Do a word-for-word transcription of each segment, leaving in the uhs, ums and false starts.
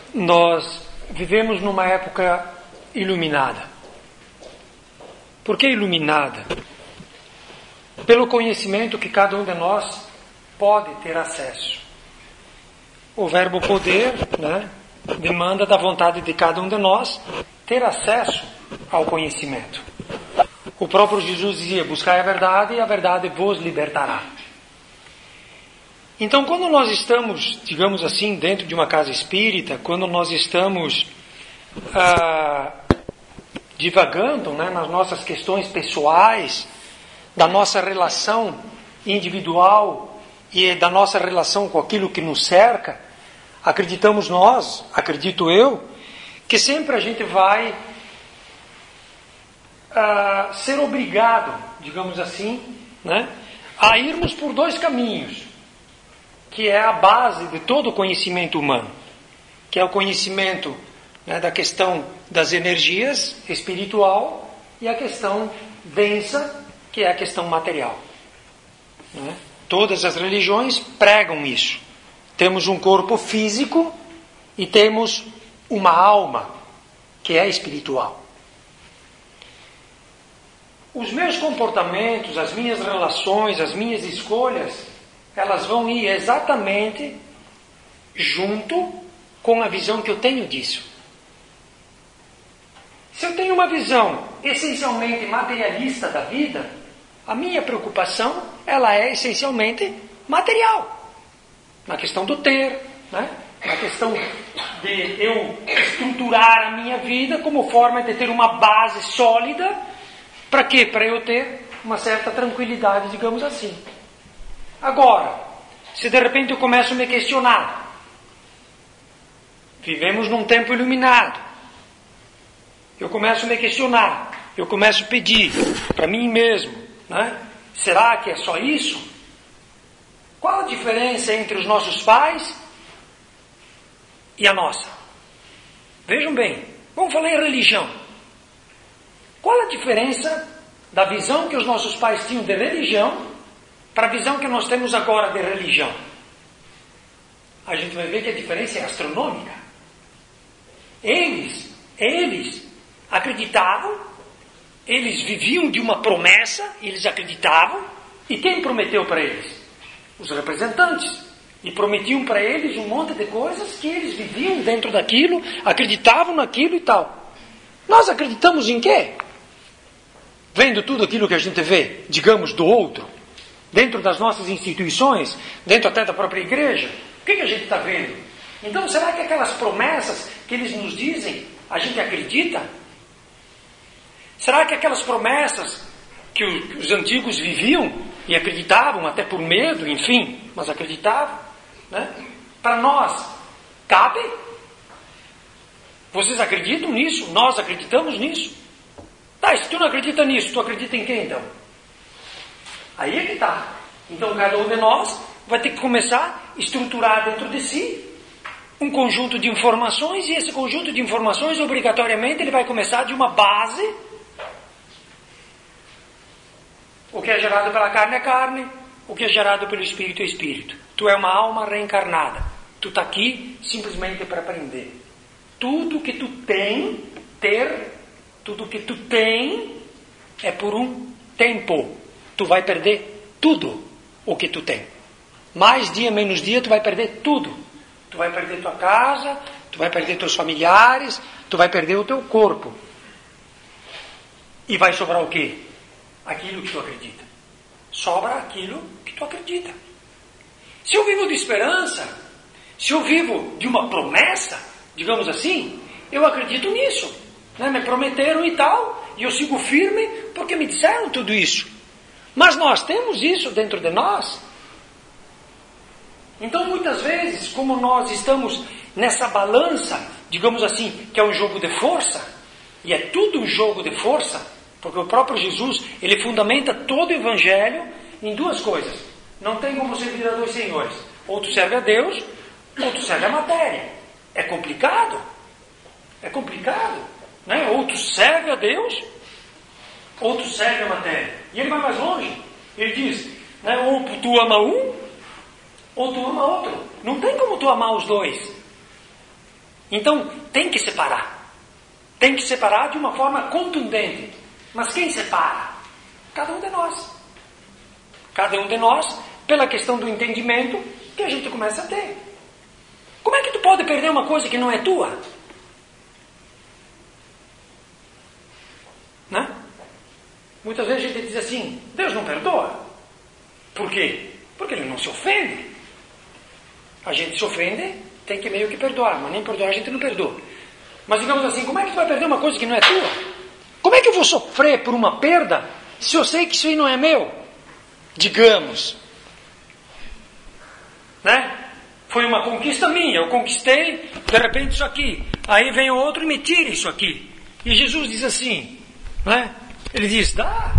nós vivemos numa época iluminada. Por que iluminada? Pelo conhecimento que cada um de nós pode ter acesso. O verbo poder, né, demanda da vontade de cada um de nós ter acesso ao conhecimento. O próprio Jesus dizia: buscai a verdade e a verdade vos libertará. Então, quando nós estamos, digamos assim, dentro de uma casa espírita, quando nós estamos ah, divagando, né, nas nossas questões pessoais, da nossa relação individual e da nossa relação com aquilo que nos cerca, acreditamos nós, acredito eu, que sempre a gente vai ah, ser obrigado, digamos assim, né, a irmos por dois caminhos, que é a base de todo o conhecimento humano, que é o conhecimento, né, da questão das energias espiritual e a questão densa, que é a questão material. Né? Todas as religiões pregam isso. Temos um corpo físico e temos uma alma que é espiritual. Os meus comportamentos, as minhas relações, as minhas escolhas, elas vão ir exatamente junto com a visão que eu tenho disso. Se eu tenho uma visão essencialmente materialista da vida, a minha preocupação, ela é essencialmente material. Na questão do ter, né? Na questão de eu estruturar a minha vida como forma de ter uma base sólida. Para quê? Para eu ter uma certa tranquilidade, digamos assim. Agora, se de repente eu começo a me questionar, vivemos num tempo iluminado, eu começo a me questionar, eu começo a pedir para mim mesmo, né? Será que é só isso? Qual a diferença entre os nossos pais e a nossa? Vejam bem, vamos falar em religião. Qual a diferença da visão que os nossos pais tinham de religião para a visão que nós temos agora de religião? A gente vai ver que a diferença é astronômica. Eles, eles acreditavam, eles viviam de uma promessa, eles acreditavam, e quem prometeu para eles? Os representantes. E prometiam para eles um monte de coisas que eles viviam dentro daquilo, acreditavam naquilo e tal. Nós acreditamos em quê? Vendo tudo aquilo que a gente vê, digamos, do outro, dentro das nossas instituições, dentro até da própria igreja, o que, que a gente está vendo? Então, será que aquelas promessas que eles nos dizem, a gente acredita? Será que aquelas promessas que os antigos viviam e acreditavam, até por medo, enfim, mas acreditavam, né? Para nós, cabe? Vocês acreditam nisso? Nós acreditamos nisso? Tá, se tu não acredita nisso, tu acredita em quem então? Aí é que está. Então cada um de nós vai ter que começar a estruturar dentro de si um conjunto de informações, e esse conjunto de informações, obrigatoriamente, ele vai começar de uma base. O que é gerado pela carne é carne, o que é gerado pelo espírito é espírito. Tu é uma alma reencarnada. Tu está aqui simplesmente para aprender. Tudo que tu tem, ter, tudo que tu tem é por um tempo. Tu vai perder tudo o que tu tem. Mais dia, menos dia, tu vai perder tudo. Tu vai perder tua casa, tu vai perder teus familiares, tu vai perder o teu corpo. E vai sobrar o quê? Aquilo que tu acredita. Sobra aquilo que tu acredita. Se eu vivo de esperança, se eu vivo de uma promessa, digamos assim, eu acredito nisso. Né? Me prometeram e tal, e eu sigo firme porque me disseram tudo isso. Mas nós temos isso dentro de nós. Então, muitas vezes, como nós estamos nessa balança, digamos assim, que é um jogo de força, e é tudo um jogo de força, porque o próprio Jesus, ele fundamenta todo o Evangelho em duas coisas. Não tem como servir a dois senhores. Ou tu serve a Deus, ou tu serve a matéria. É complicado. É complicado. Né? Ou tu serve a Deus, ou tu serve a matéria. E ele vai mais longe. Ele diz, né, ou tu ama um, ou tu ama outro. Não tem como tu amar os dois. Então, tem que separar. Tem que separar de uma forma contundente. Mas quem separa? Cada um de nós. Cada um de nós, pela questão do entendimento que a gente começa a ter. Como é que tu pode perder uma coisa que não é tua? Né? Muitas vezes a gente diz assim, Deus não perdoa. Por quê? Porque Ele não se ofende. A gente se ofende, tem que meio que perdoar, mas nem perdoar a gente não perdoa. Mas digamos assim, como é que tu vai perder uma coisa que não é tua? Como é que eu vou sofrer por uma perda se eu sei que isso aí não é meu? Digamos. Né? Foi uma conquista minha, eu conquistei, de repente isso aqui. Aí vem o outro e me tira isso aqui. E Jesus diz assim, né? Ele diz, dá.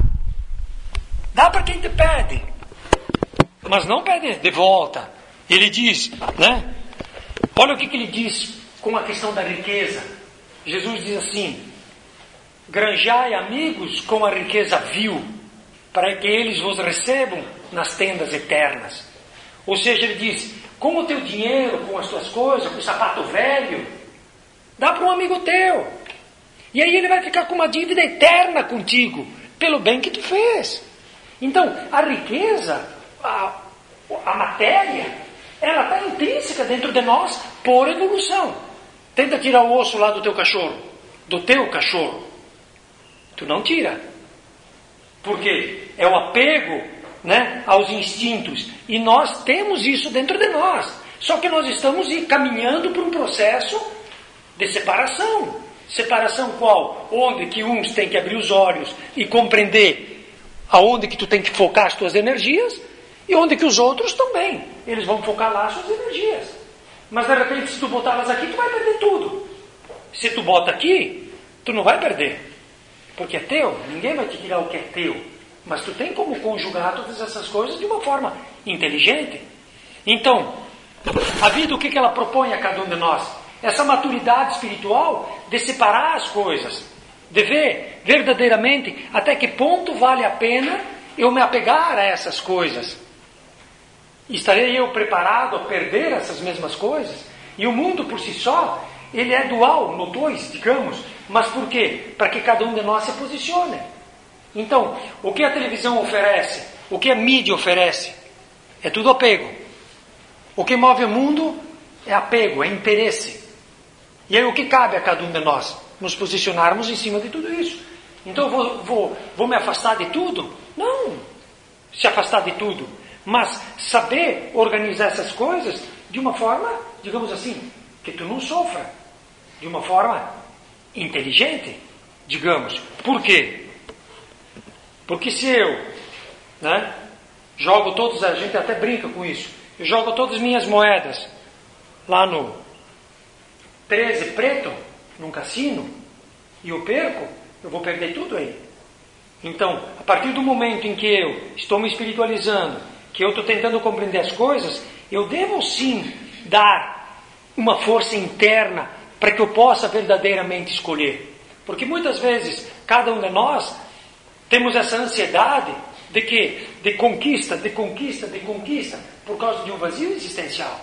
Dá para quem te pede. Mas não pede de volta. Ele diz, né? Olha o que, que ele diz com a questão da riqueza. Jesus diz assim, granjai amigos com a riqueza vil, para que eles vos recebam nas tendas eternas. Ou seja, ele diz, com o teu dinheiro, com as tuas coisas, com o sapato velho, dá para um amigo teu. E aí ele vai ficar com uma dívida eterna contigo, pelo bem que tu fez. Então, a riqueza, a, a matéria, ela está intrínseca dentro de nós por evolução. Tenta tirar o osso lá do teu cachorro, do teu cachorro. Tu não tira. Porque é o apego, né, aos instintos. E nós temos isso dentro de nós. Só que nós estamos caminhando por um processo de separação. Separação qual? Onde que uns têm que abrir os olhos e compreender aonde que tu tem que focar as tuas energias e onde que os outros também. Eles vão focar lá as suas energias. Mas de repente, se tu botar elas aqui, tu vai perder tudo. Se tu bota aqui, tu não vai perder. Porque é teu, ninguém vai te tirar o que é teu. Mas tu tem como conjugar todas essas coisas de uma forma inteligente. Então, a vida, o que ela propõe a cada um de nós? Essa maturidade espiritual de separar as coisas. De ver verdadeiramente até que ponto vale a pena eu me apegar a essas coisas. Estarei eu preparado a perder essas mesmas coisas? E o mundo por si só, ele é dual, no dois, digamos. Mas por quê? Para que cada um de nós se posicione. Então, o que a televisão oferece, o que a mídia oferece, é tudo apego. O que move o mundo é apego, é interesse. E aí o que cabe a cada um de nós? Nos posicionarmos em cima de tudo isso. Então eu vou, vou, vou me afastar de tudo? Não, se afastar de tudo. Mas saber organizar essas coisas de uma forma, digamos assim, que tu não sofra. De uma forma inteligente, digamos. Por quê? Porque se eu, né, jogo todos, a gente até brinca com isso, eu jogo todas as minhas moedas lá no treze preto, num cassino, e eu perco, eu vou perder tudo aí. Então, a partir do momento em que eu estou me espiritualizando, que eu estou tentando compreender as coisas, eu devo sim dar uma força interna para que eu possa verdadeiramente escolher. Porque muitas vezes, cada um de nós, temos essa ansiedade de quê? De conquista, de conquista, de conquista, por causa de um vazio existencial.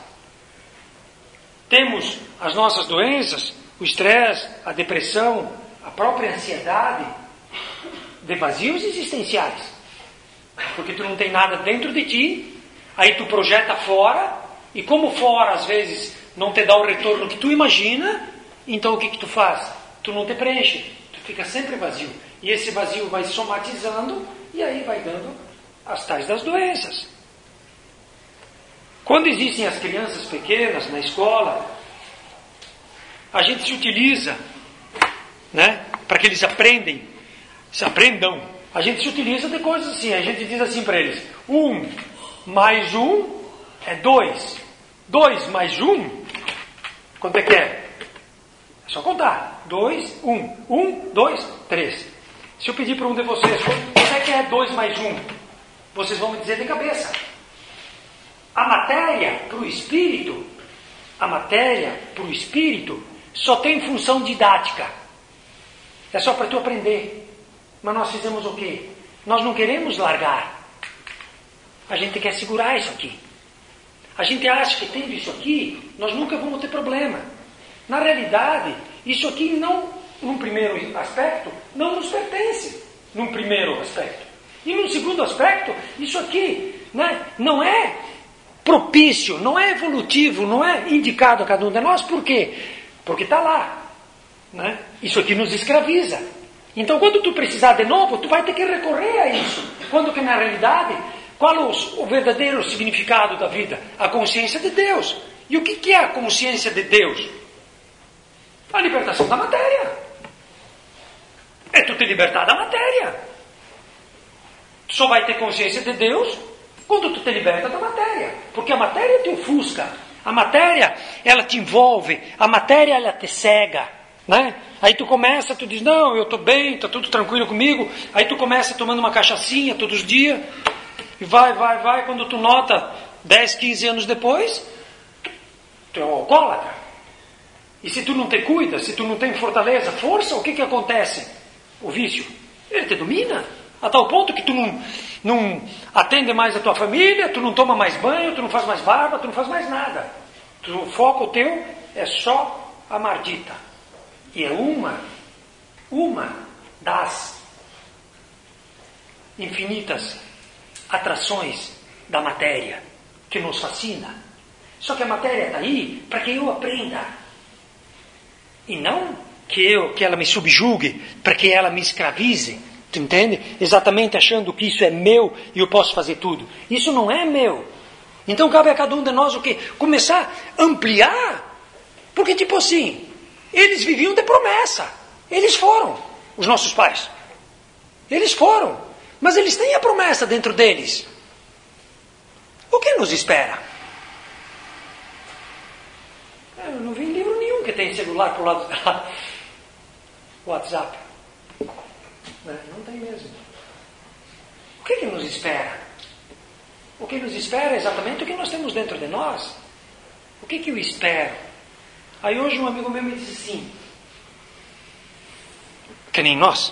Temos as nossas doenças, o estresse, a depressão, a própria ansiedade, de vazios existenciais. Porque tu não tem nada dentro de ti, aí tu projeta fora, e como fora às vezes não te dá o retorno que tu imagina, então o que que tu faz? Tu não te preenche, tu fica sempre vazio. E esse vazio vai somatizando, e aí vai dando as tais das doenças. Quando existem as crianças pequenas na escola, a gente se utiliza, né, para que eles aprendem, se aprendam, a gente se utiliza de coisas assim, a gente diz assim para eles, um mais um é dois, dois mais um, quanto é que é? É só contar, dois, um, um, dois, três. Se eu pedir para um de vocês, quanto é que é dois mais um? Vocês vão me dizer de cabeça. A matéria para o espírito, a matéria para o espírito, só tem função didática. É só para tu aprender. Mas nós fizemos o quê? Nós não queremos largar. A gente quer segurar isso aqui. A gente acha que tendo isso aqui, nós nunca vamos ter problema. Na realidade, isso aqui não, num primeiro aspecto, não nos pertence, num primeiro aspecto. E num segundo aspecto, isso aqui, né, não é propício, não é evolutivo, não é indicado a cada um de nós. Por quê? Porque está lá. Né? Isso aqui nos escraviza. Então, quando tu precisar de novo, tu vai ter que recorrer a isso. Quando que, na realidade, qual o, o verdadeiro significado da vida? A consciência de Deus. E o que, que é a consciência de Deus? A libertação da matéria. É tu te libertar da matéria. Tu só vai ter consciência de Deus quando tu te liberta da matéria. Porque a matéria te ofusca. A matéria, ela te envolve. A matéria, ela te cega. Né? Aí tu começa, tu diz, não, eu estou bem, está tudo tranquilo comigo. Aí tu começa tomando uma cachaçinha todos os dias. E vai, vai, vai. Quando tu nota, dez, quinze anos depois, tu é um alcoólatra. E se tu não te cuida, se tu não tem fortaleza, força, o que que acontece? O vício, ele te domina. A tal ponto que tu não, não atende mais a tua família, tu não toma mais banho, tu não faz mais barba, tu não faz mais nada. Tu, o foco teu é só a mardita. E é uma, uma das infinitas atrações da matéria que nos fascina. Só que a matéria está aí para que eu aprenda. E não que, eu, que ela me subjugue, para que ela me escravize. Tu entende? Exatamente achando que isso é meu e eu posso fazer tudo. Isso não é meu. Então cabe a cada um de nós o quê? Começar a ampliar. Porque tipo assim, eles viviam de promessa. Eles foram, os nossos pais. Eles foram. Mas eles têm a promessa dentro deles. O que nos espera? Eu não vi livro nenhum que tem celular para o lado do WhatsApp. Não tem mesmo. O que que nos espera? O que nos espera é exatamente o que nós temos dentro de nós. O que que eu espero? Aí hoje um amigo meu me disse assim, que nem nós,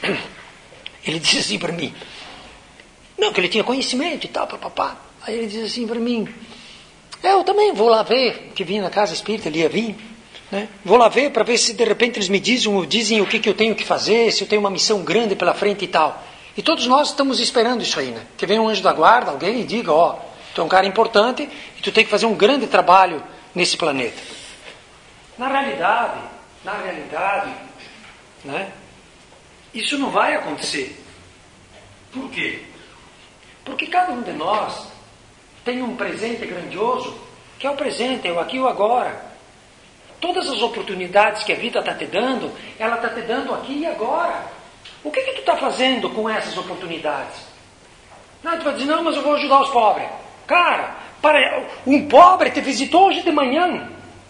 ele disse assim para mim, não, que ele tinha conhecimento e tal, papapá. Aí ele disse assim para mim, eu também vou lá ver, que vim na casa espírita, ele ia vir, né? Vou lá ver para ver se de repente eles me dizem, dizem o que, que eu tenho que fazer, se eu tenho uma missão grande pela frente e tal. E todos nós estamos esperando isso aí, né? Que venha um anjo da guarda, alguém e diga, ó, tu é um cara importante e tu tem que fazer um grande trabalho nesse planeta. Na realidade, na realidade, né? Isso não vai acontecer. Por quê? Porque cada um de nós tem um presente grandioso, que é o presente, é o aqui e o agora. Todas as oportunidades que a vida está te dando, ela está te dando aqui e agora. O que que tu está fazendo com essas oportunidades? Não, tu vai dizer, não, mas eu vou ajudar os pobres. Cara, para, um pobre te visitou hoje de manhã.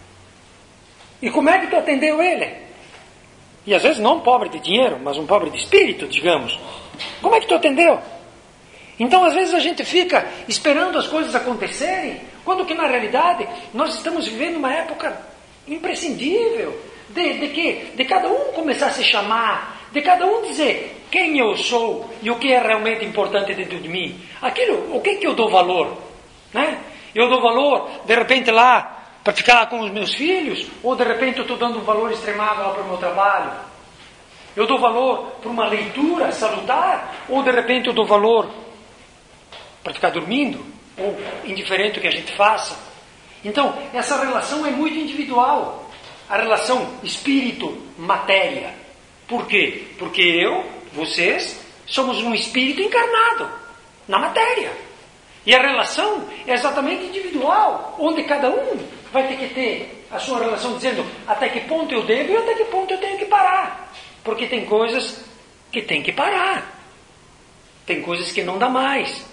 E como é que tu atendeu ele? E às vezes não um pobre de dinheiro, mas um pobre de espírito, digamos. Como é que tu atendeu? Então às vezes a gente fica esperando as coisas acontecerem, quando que na realidade nós estamos vivendo uma época imprescindível de, de que de cada um começar a se chamar, de cada um dizer quem eu sou e o que é realmente importante dentro de mim. Aquilo, o que que eu dou valor? Né? Eu dou valor, de repente lá, para ficar com os meus filhos, ou de repente eu estou dando um valor extremável lá para o meu trabalho? Eu dou valor para uma leitura salutar, ou de repente eu dou valor para ficar dormindo, ou indiferente o que a gente faça? Então, essa relação é muito individual. A relação espírito-matéria. Por quê? Porque eu, vocês, somos um espírito encarnado na matéria. E a relação é exatamente individual, onde cada um vai ter que ter a sua relação dizendo até que ponto eu devo e até que ponto eu tenho que parar. Porque tem coisas que tem que parar. Tem coisas que não dá mais.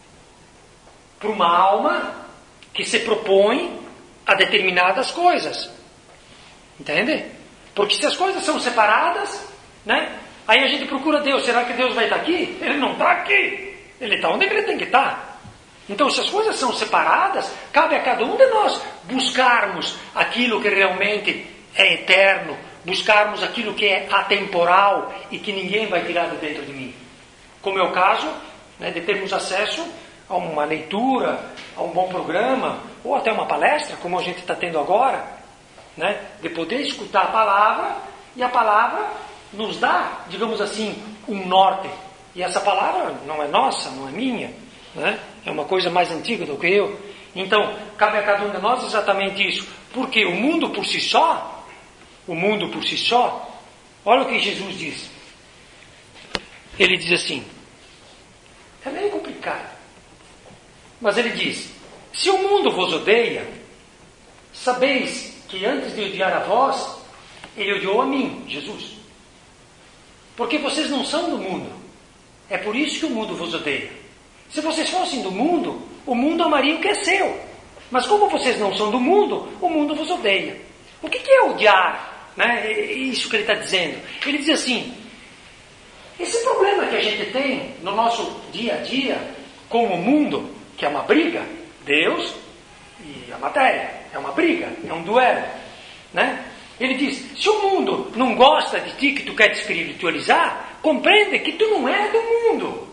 Para uma alma que se propõe a determinadas coisas. Entende? Porque se as coisas são separadas, né? Aí a gente procura Deus. Será que Deus vai estar aqui? Ele não está aqui. Ele está onde ele tem que estar. Então, se as coisas são separadas, cabe a cada um de nós buscarmos aquilo que realmente é eterno, buscarmos aquilo que é atemporal e que ninguém vai tirar de dentro de mim. Como é o caso, né, de termos acesso a uma leitura, a um bom programa, ou até uma palestra, como a gente está tendo agora. né, de poder escutar a palavra, e a palavra nos dá, digamos assim, um norte. E essa palavra não é nossa, não é minha, né? É uma coisa mais antiga do que eu. Então, cabe a cada um de nós exatamente isso. Porque o mundo por si só, o mundo por si só, olha o que Jesus diz. Ele diz assim, é meio complicado, mas ele diz, se o mundo vos odeia, sabeis que antes de odiar a vós, ele odiou a mim, Jesus. Porque vocês não são do mundo. É por isso que o mundo vos odeia. Se vocês fossem do mundo, o mundo amaria o que é seu. Mas como vocês não são do mundo, o mundo vos odeia. O que é odiar? Né? Isso que ele está dizendo. Ele diz assim, esse problema que a gente tem no nosso dia a dia com o mundo, que é uma briga, Deus e a matéria, é uma briga, é um duelo, né? Ele diz, se o mundo não gosta de ti, que tu quer te espiritualizar, compreende que tu não é do mundo.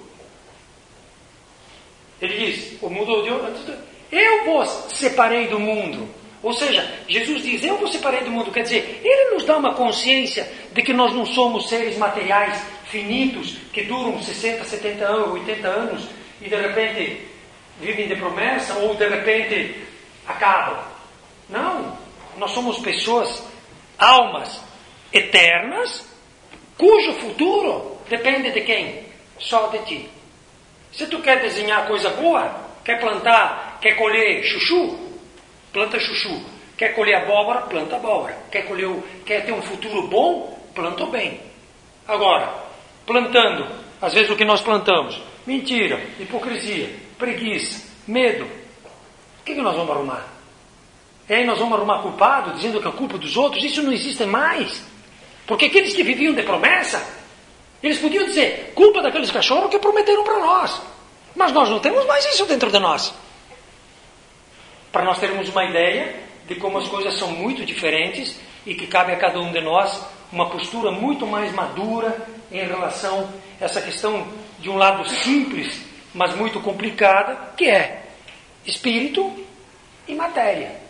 Ele diz, o mundo odiou, eu vos separei do mundo. Ou seja, Jesus diz, eu vos separei do mundo. Quer dizer, ele nos dá uma consciência de que nós não somos seres materiais finitos, que duram sessenta, setenta anos, oitenta anos, e de repente vivem de promessa, ou de repente acabam. Não, nós somos pessoas, almas eternas, cujo futuro depende de quem? Só de ti. Se tu quer desenhar coisa boa, quer plantar, quer colher chuchu, planta chuchu. Quer colher abóbora, planta abóbora. Quer, colher, quer ter um futuro bom, planta o bem. Agora, plantando, às vezes o que nós plantamos, mentira, hipocrisia, preguiça, medo, o que, que nós vamos arrumar? E aí nós vamos arrumar culpado, dizendo que é culpa dos outros? Isso não existe mais. Porque aqueles que viviam de promessa, eles podiam dizer, culpa daqueles cachorros que prometeram para nós. Mas nós não temos mais isso dentro de nós. Para nós termos uma ideia de como as coisas são muito diferentes e que cabe a cada um de nós uma postura muito mais madura em relação a essa questão de um lado simples, mas muito complicada, que é espírito e matéria.